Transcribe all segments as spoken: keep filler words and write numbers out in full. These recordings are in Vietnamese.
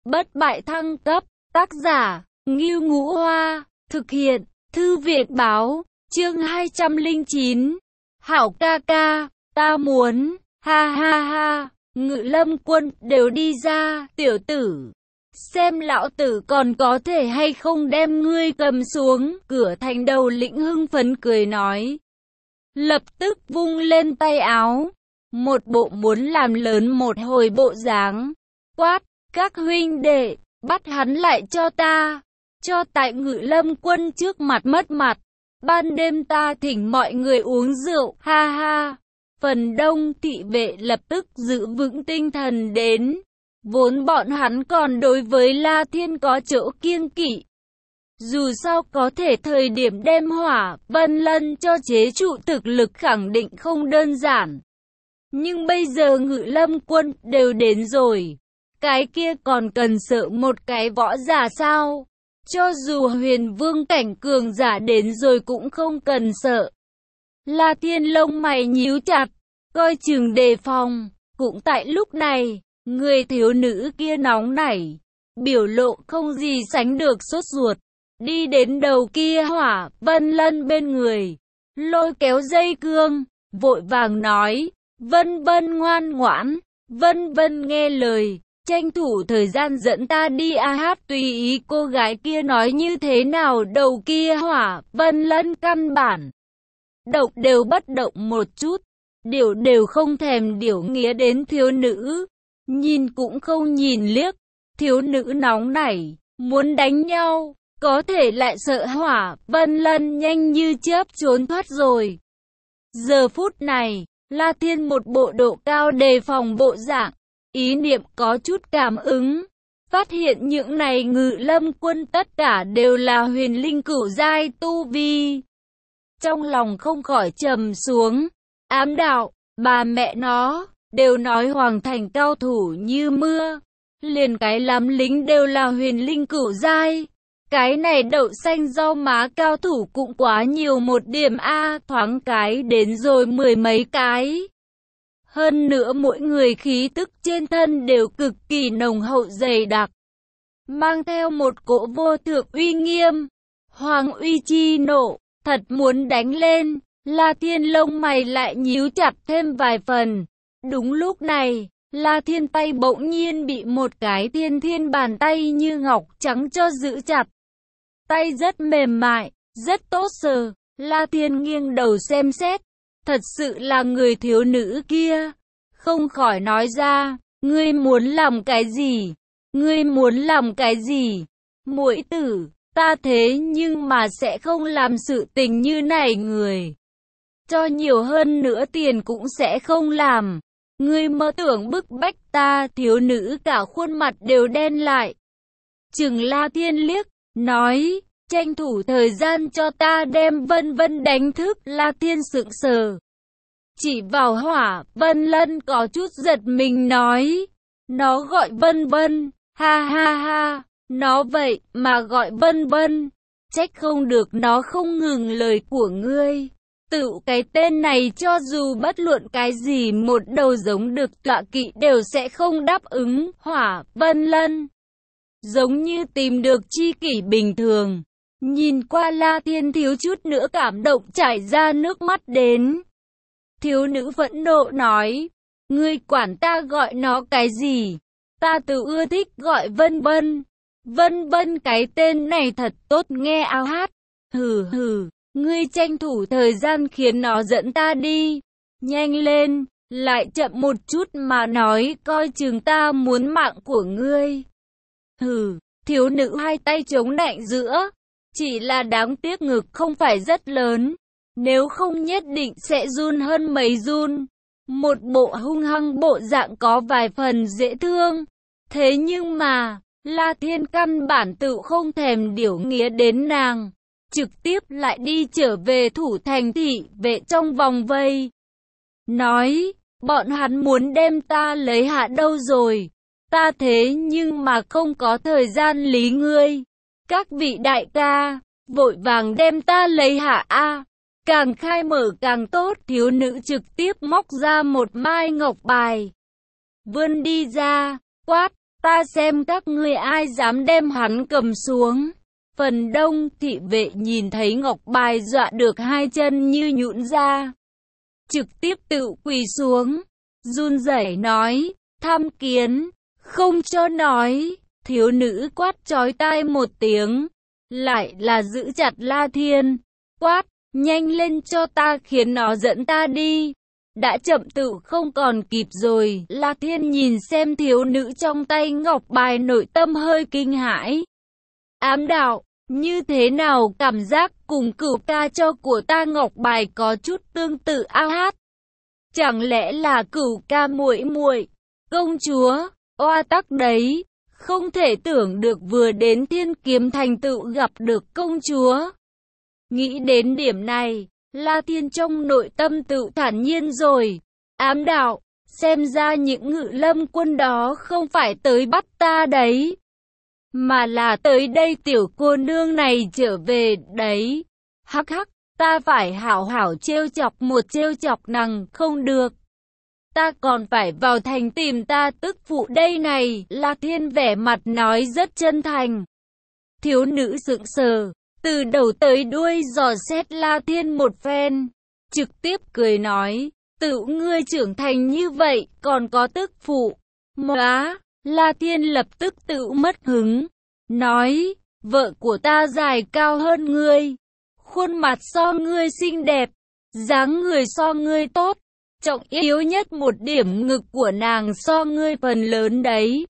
bất bại thăng cấp, tác giả, Ngưu Ngũ Hoa, thực hiện, Thư viện Báo, chương hai trăm lẻ chín. Hảo ca ca, ta muốn, ha ha ha, Ngự Lâm Quân đều đi ra, tiểu tử. Xem lão tử còn có thể hay không đem ngươi cầm xuống, Cửa Thành đầu lĩnh hưng phấn cười nói. Lập tức vung lên tay áo, một bộ muốn làm lớn một hồi bộ dáng, quát, các huynh đệ, bắt hắn lại cho ta, cho tại Ngự Lâm Quân trước mặt mất mặt, ban đêm ta thỉnh mọi người uống rượu, ha ha. Phần đông thị vệ lập tức giữ vững tinh thần đến, vốn bọn hắn còn đối với La Thiên có chỗ kiêng kỵ. Dù sao có thể thời điểm đem Hỏa Vân Lân cho chế trụ thực lực khẳng định không đơn giản. Nhưng bây giờ Ngự Lâm Quân đều đến rồi, cái kia còn cần sợ một cái võ giả sao? Cho dù huyền vương cảnh cường giả đến rồi cũng không cần sợ. La Thiên lông mày nhíu chặt, coi chừng đề phòng. Cũng tại lúc này, người thiếu nữ kia nóng nảy, biểu lộ không gì sánh được sốt ruột, đi đến đầu kia Hỏa Vân Lân bên người, lôi kéo dây cương, vội vàng nói, Vân Vân ngoan ngoãn, Vân Vân nghe lời, tranh thủ thời gian dẫn ta đi a hát. Tùy ý cô gái kia nói như thế nào, đầu kia Hỏa Vân Lân căn bản động đều bất động một chút, điều đều không thèm điều nghĩa đến thiếu nữ, nhìn cũng không nhìn liếc. Thiếu nữ nóng nảy, muốn đánh nhau, có thể lại sợ Hỏa Vân Lân nhanh như chớp trốn thoát rồi. Giờ phút này, La Thiên một bộ độ cao đề phòng bộ dạng, ý niệm có chút cảm ứng, phát hiện những này Ngự Lâm Quân tất cả đều là huyền linh cửu giai tu vi. Trong lòng không khỏi trầm xuống, ám đạo, bà mẹ nó, đều nói Hoàng Thành cao thủ như mưa, liền cái lắm lính đều là huyền linh cửu giai. Cái này đậu xanh rau má cao thủ cũng quá nhiều một điểm a, thoáng cái đến rồi mười mấy cái. Hơn nữa mỗi người khí tức trên thân đều cực kỳ nồng hậu dày đặc, mang theo một cỗ vô thượng uy nghiêm, hoàng uy chi nộ, thật muốn đánh lên. La Thiên lông mày lại nhíu chặt thêm vài phần. Đúng lúc này, La Thiên tay bỗng nhiên bị một cái thiên thiên bàn tay như ngọc trắng cho giữ chặt. Tay rất mềm mại, rất tốt sờ. La Thiên nghiêng đầu xem xét, thật sự là người thiếu nữ kia. Không khỏi nói ra, ngươi muốn làm cái gì? Ngươi muốn làm cái gì? Muội tử, ta thế nhưng mà sẽ không làm sự tình như này người. Cho nhiều hơn nữa tiền cũng sẽ không làm. Ngươi mơ tưởng bức bách ta. Thiếu nữ cả khuôn mặt đều đen lại, chừng La Thiên liếc, nói, tranh thủ thời gian cho ta đem Vân Vân đánh thức. La Thiên sững sờ, chỉ vào Hỏa Vân Lân có chút giật mình nói, nó gọi Vân Vân, ha ha ha, nó vậy mà gọi Vân Vân, trách không được nó không ngừng lời của ngươi. Tự cái tên này cho dù bất luận cái gì một đầu giống được tọa kỵ đều sẽ không đáp ứng. Hỏa Vân Lân giống như tìm được tri kỷ bình thường. Nhìn qua La Thiên thiếu chút nữa cảm động chảy ra nước mắt đến. Thiếu nữ phẫn nộ nói, ngươi quản ta gọi nó cái gì? Ta tự ưa thích gọi Vân Vân. Vân Vân cái tên này thật tốt nghe ao hát. Hừ hừ, ngươi tranh thủ thời gian khiến nó dẫn ta đi. Nhanh lên, lại chậm một chút mà nói, coi chừng ta muốn mạng của ngươi. Hừ, thiếu nữ hai tay chống nạnh giữa, chỉ là đáng tiếc ngực không phải rất lớn, nếu không nhất định sẽ run hơn mấy run. Một bộ hung hăng bộ dạng có vài phần dễ thương. Thế nhưng mà, La Thiên căn bản tự không thèm điểu nghĩa đến nàng, trực tiếp lại đi trở về thủ thành thị vệ trong vòng vây. Nói, bọn hắn muốn đem ta lấy hạ đâu rồi? Ta thế nhưng mà không có thời gian lý ngươi. Các vị đại ca, vội vàng đem ta lấy hạ a. Càng khai mở càng tốt. Thiếu nữ trực tiếp móc ra một mai ngọc bài, vươn đi ra, quát, ta xem các ngươi ai dám đem hắn cầm xuống. Phần đông thị vệ nhìn thấy ngọc bài dọa được hai chân như nhũn ra, trực tiếp tự quỳ xuống, run rẩy nói, tham kiến, không cho nói. Thiếu nữ quát chói tai một tiếng, lại là giữ chặt La Thiên, quát, nhanh lên cho ta, khiến nó dẫn ta đi. Đã chậm tự không còn kịp rồi. La Thiên nhìn xem thiếu nữ trong tay ngọc bài, nội tâm hơi kinh hãi. Ám đạo, như thế nào cảm giác cùng Cửu ca cho của ta ngọc bài có chút tương tự a hát. Chẳng lẽ là Cửu ca muội muội, công chúa, oa tắc đấy, không thể tưởng được vừa đến Thiên Kiếm Thành tự gặp được công chúa. Nghĩ đến điểm này, La Thiên trong nội tâm tự thản nhiên rồi. Ám đạo, xem ra những Ngự Lâm quân đó không phải tới bắt ta đấy, mà là tới đây tiểu cô nương này trở về đấy. Hắc hắc, ta phải hảo hảo trêu chọc một trêu chọc nàng không được. Ta còn phải vào thành tìm ta tức phụ đây này. La Thiên vẻ mặt nói rất chân thành. Thiếu nữ sững sờ, từ đầu tới đuôi dò xét La Thiên một phen, trực tiếp cười nói, tự ngươi trưởng thành như vậy, còn có tức phụ. Móa, La Thiên lập tức tự mất hứng, nói, vợ của ta dài cao hơn ngươi, khuôn mặt so ngươi xinh đẹp, dáng người so ngươi tốt, trọng yếu nhất một điểm ngực của nàng so ngươi phần lớn đấy.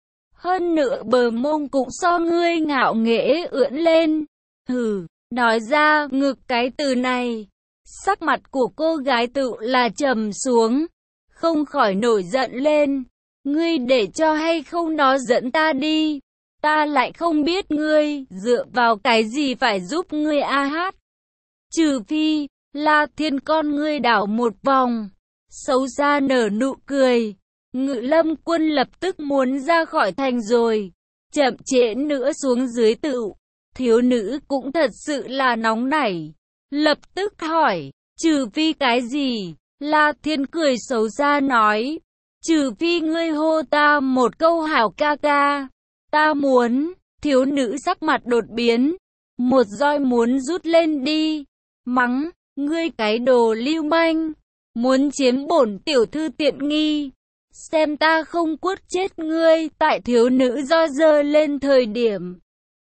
Hơn nữa bờ mông cũng so ngươi ngạo nghễ ưỡn lên. Hừ, nói ra ngực cái từ này, sắc mặt của cô gái tự là trầm xuống, không khỏi nổi giận lên. Ngươi để cho hay không nó dẫn ta đi, ta lại không biết ngươi dựa vào cái gì phải giúp ngươi a hát. Trừ phi, La Thiên con ngươi đảo một vòng, xấu xa nở nụ cười. Ngự Lâm quân lập tức muốn ra khỏi thành rồi, chậm trễ nữa xuống dưới tự. Thiếu nữ cũng thật sự là nóng nảy, lập tức hỏi, trừ phi cái gì? La Thiên cười xấu xa nói, trừ phi ngươi hô ta một câu hảo ca ca, ta muốn. Thiếu nữ sắc mặt đột biến, một roi muốn rút lên đi, mắng, ngươi cái đồ lưu manh, muốn chiếm bổn tiểu thư tiện nghi, xem ta không quất chết ngươi. Tại thiếu nữ roi giơ lên thời điểm,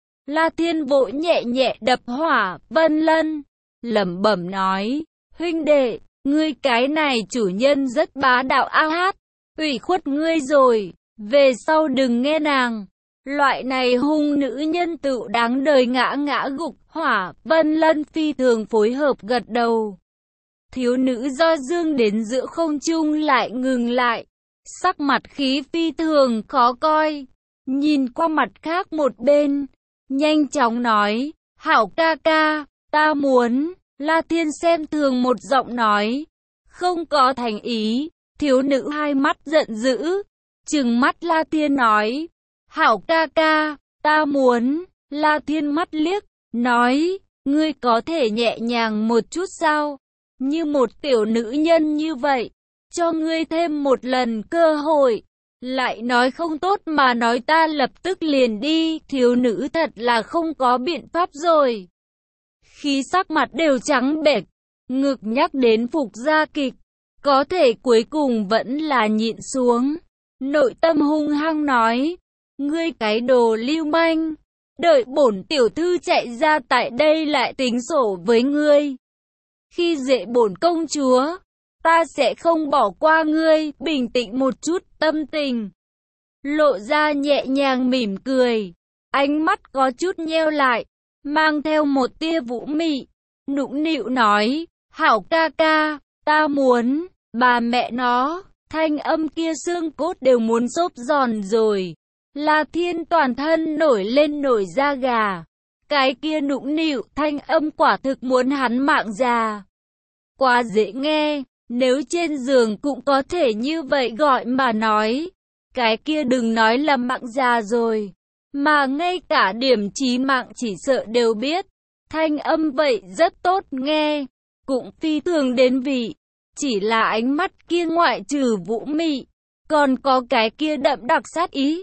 La Thiên vỗ nhẹ nhẹ đập Hỏa Vân Lân, lẩm bẩm nói, huynh đệ, ngươi cái này chủ nhân rất bá đạo a hát, ủy khuất ngươi rồi, về sau đừng nghe nàng. Loại này hung nữ nhân tự đáng đời ngã ngã gục. Hỏa Vân Lân phi thường phối hợp gật đầu. Thiếu nữ do dương đến giữa không trung lại ngừng lại, sắc mặt khí phi thường khó coi, nhìn qua mặt khác một bên, nhanh chóng nói, hảo ca ca, ta muốn. La Thiên xem thường một giọng nói, không có thành ý. Thiếu nữ hai mắt giận dữ, trừng mắt La Thiên nói, hảo ca ca, ta muốn. La Thiên mắt liếc, nói, ngươi có thể nhẹ nhàng một chút sao? Như một tiểu nữ nhân như vậy, cho ngươi thêm một lần cơ hội, lại nói không tốt mà nói ta lập tức liền đi. Thiếu nữ thật là không có biện pháp rồi, khí sắc mặt đều trắng bệch, ngực nhắc đến Phục Gia Kịch, có thể cuối cùng vẫn là nhịn xuống, nội tâm hung hăng nói, ngươi cái đồ lưu manh, đợi bổn tiểu thư chạy ra tại đây lại tính sổ với ngươi. Khi dễ bổn công chúa, ta sẽ không bỏ qua ngươi. Bình tĩnh một chút tâm tình, lộ ra nhẹ nhàng mỉm cười, ánh mắt có chút nheo lại, mang theo một tia vũ mị, nũng nịu nói, hảo ca ca, ta muốn. Bà mẹ nó, thanh âm kia xương cốt đều muốn xốp giòn rồi. La Thiên toàn thân nổi lên nổi da gà, cái kia nũng nịu thanh âm quả thực muốn hắn mạng già. Quá dễ nghe, nếu trên giường cũng có thể như vậy gọi mà nói, cái kia đừng nói là mạng già rồi, mà ngay cả điểm chí mạng chỉ sợ đều biết. Thanh âm vậy rất tốt nghe, cũng phi thường đến vị, chỉ là ánh mắt kia ngoại trừ vũ mị, còn có cái kia đậm đặc sát ý,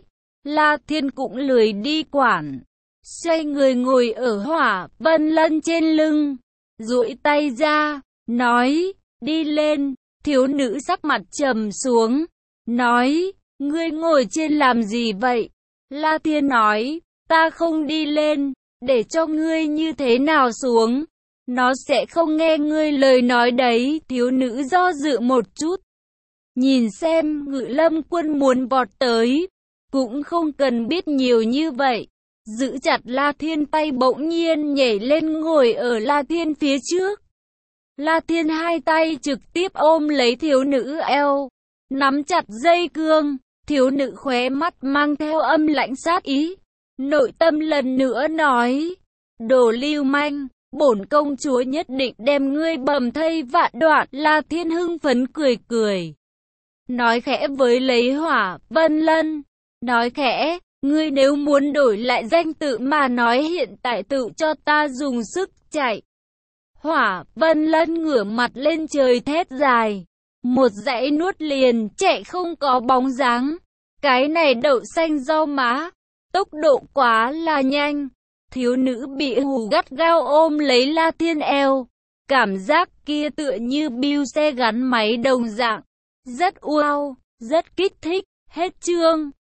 La Thiên cũng lười đi quản. Xoay người ngồi ở Hỏa Vân Lân trên lưng. Duỗi tay ra, nói, đi lên. Thiếu nữ sắc mặt trầm xuống. Nói, ngươi ngồi trên làm gì vậy? La Thiên nói, ta không đi lên, để cho ngươi như thế nào xuống. Nó sẽ không nghe ngươi lời nói đấy. Thiếu nữ do dự một chút. Nhìn xem Ngự Lâm Quân muốn vọt tới. Cũng không cần biết nhiều như vậy. Giữ chặt La Thiên tay bỗng nhiên nhảy lên ngồi ở La Thiên phía trước. La Thiên hai tay trực tiếp ôm lấy thiếu nữ eo. Nắm chặt dây cương. Thiếu nữ khóe mắt mang theo âm lãnh sát ý. Nội tâm lần nữa nói. Đồ lưu manh. Bổn công chúa nhất định đem ngươi bầm thây vạn đoạn. La Thiên hưng phấn cười cười. Nói khẽ với lấy Hỏa Vân Lân. Nói khẽ, ngươi nếu muốn đổi lại danh tự mà nói hiện tại tự cho ta dùng sức chạy. Hỏa Vân Lân ngửa mặt lên trời thét dài. Một dãy nuốt liền chạy không có bóng dáng. Cái này đậu xanh rau má. Tốc độ quá là nhanh. Thiếu nữ bị hù gắt gao ôm lấy La Thiên eo. Cảm giác kia tựa như biu xe gắn máy đồng dạng. Rất wow, rất kích thích. Hết chương.